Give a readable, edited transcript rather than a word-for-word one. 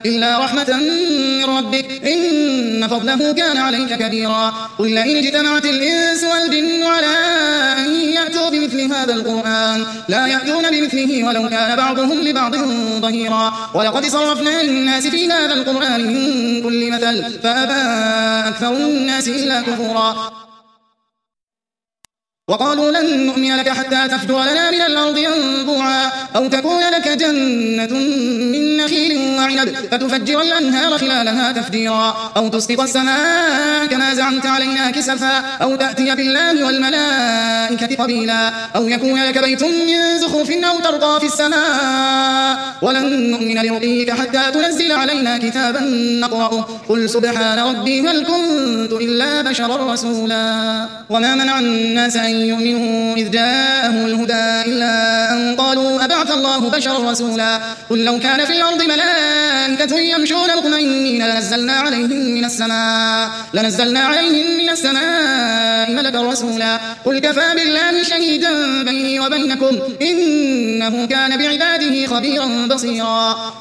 إلا رحمة من ربك إن فضله كان عليك كبيرا. قل لئن اجتمعت الإنس والجن على أن يأتوا بمثل هذا القرآن لا يأتون بمثله ولو كان بعضهم لبعض ظهيرا. ولقد صرفنا للناس في هذا القرآن من كل مثل فأبى أكثر الناس إلا كفورا. وقالوا لن نؤمن لك حتى تفجر لنا من الأرض ينبوعا أو تكون لك جنة من نخيل وعنب فتفجر الأنهار خلالها تفجيرا أو تسقط السماء كما زعمت علينا كسفا أو تأتي بالله والملائكة قبيلا أو يكون لك بيت من زخرف أو ترقى في السماء ولن نؤمن لرقيك حتى تنزل علينا كتابا نقرأه قل سبحان ربي هل كنت إلا بشرا رسولا. وما منع الناس أن يؤمنوا إذ جاءهم الهدى إلا أن قالوا أبعث الله بشرا رسولا. قل لو كان في الأرض ملائكة يمشون مطمئنين لنزلنا عليهم من السماء ملكا رسولا. قل كفى بالله شهيدا بيني وبينكم إنه كان بعباده خبيرا بصيرا.